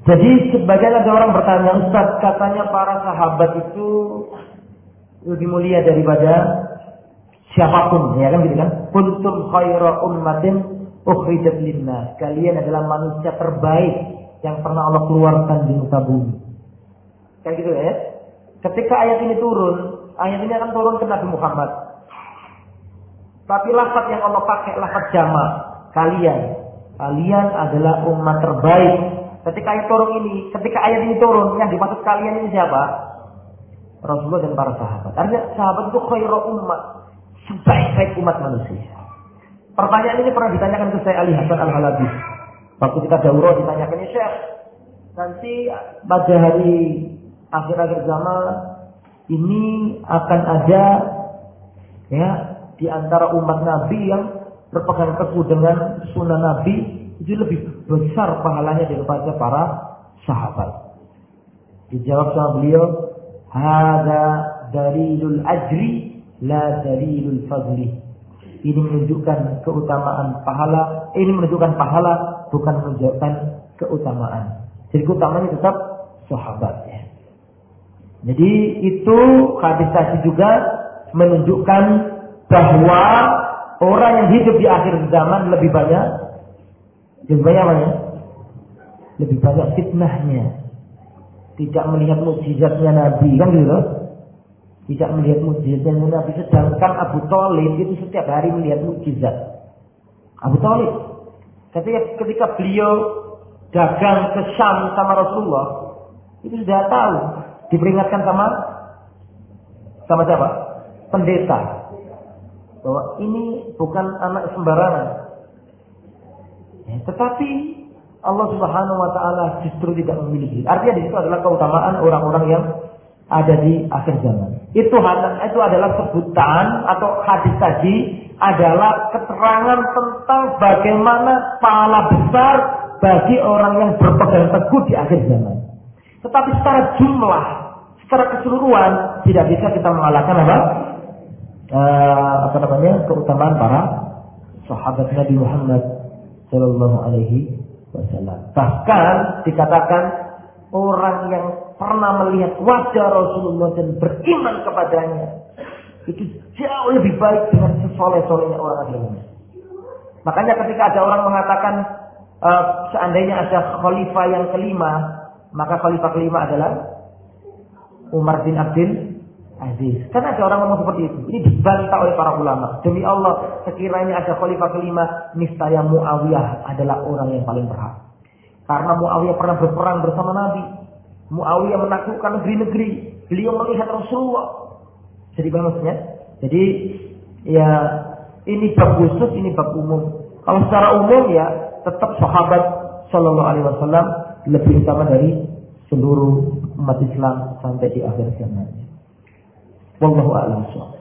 Jadi sebagian ada orang bertanya, Ustaz, katanya para sahabat itu lebih mulia daripada siapapun, ya kan gitu kan? Kuntum khaira ummatin ukhrijat linnas. Kalian adalah manusia terbaik yang pernah Allah keluarkan di muka bumi. Kan gitu ya? Ketika ayat ini turun, ayat ini akan turun ke Nabi Muhammad. Tapi lafaz yang Allah pakai lafaz jamak. Kalian adalah umat terbaik. Ketika ayat ini turun, yang dimaksud kalian ini siapa? Rasulullah dan para sahabat. Artinya sahabat itu khairu ummah, sebaik-baik umat manusia. Pertanyaan ini pernah ditanyakan ke Syekh Ali Hasan Al-Halabi. Waktu kita daurah ditanyakan, ya Syekh, nanti pada hari akhir-akhir zaman ini akan ada ya di antara umat Nabi yang berpegang teguh dengan sunnah Nabi, itu lebih besar pahalanya daripada para sahabat. Dijawab sama beliau, hada dalilul ajri la dalilul fadli. Ini menunjukkan keutamaan pahala, ini menunjukkan pahala, bukan menunjukkan keutamaan. Jadi keutamanya tetap sahabat ya. Jadi itu hadis tadi juga menunjukkan bahwa orang yang hidup di akhir zaman lebih banyak apa ya? Lebih banyak fitnahnya. Tidak melihat mukjizatnya Nabi, kan gitu loh. Tidak melihat mukjizatnya Nabi, sedangkan Abu Thalib itu setiap hari melihat mukjizat. Abu Thalib ketika beliau dagang ke Syam sama Rasulullah, itu sudah tahu, diperingatkan sama siapa? Pendeta, bahwa ini bukan anak sembarangan. Tetapi Allah Subhanahu wa taala justru tidak memiliki. Artinya di situ adalah keutamaan orang-orang yang ada di akhir zaman. Itu adalah sebutan atau hadis tadi adalah keterangan tentang bagaimana pahala besar bagi orang yang berpegang teguh di akhir zaman. Tetapi secara jumlah, secara keseluruhan tidak bisa kita mengalahkan keutamaan para sahabat Nabi Muhammad Sallallahu Alaihi Wasallam. Bahkan dikatakan orang yang pernah melihat wajah Rasulullah dan beriman kepadanya itu jauh lebih baik dengan sesoleh-solehnya orang akhirnya. Makanya ketika ada orang mengatakan seandainya ada khalifah yang kelima, maka khalifah kelima adalah Umar bin Abdul Aziz. Karena ada orang ngomong seperti itu. Ini dibantah oleh para ulama. Demi Allah, sekiranya ada khalifah kelima, niscaya Muawiyah adalah orang yang paling berhak. Karena Muawiyah pernah berperang bersama Nabi. Muawiyah menaklukkan negeri-negeri. Beliau melihat Rasulullah. Jadi maksudnya, jadi ya ini bab khusus, ini bab umum. Kalau secara umum ya tetap sahabat Sallallahu Alaihi Wasallam lebih utama dari seluruh umat Islam sampai di akhir zaman. Wallahu a'lam.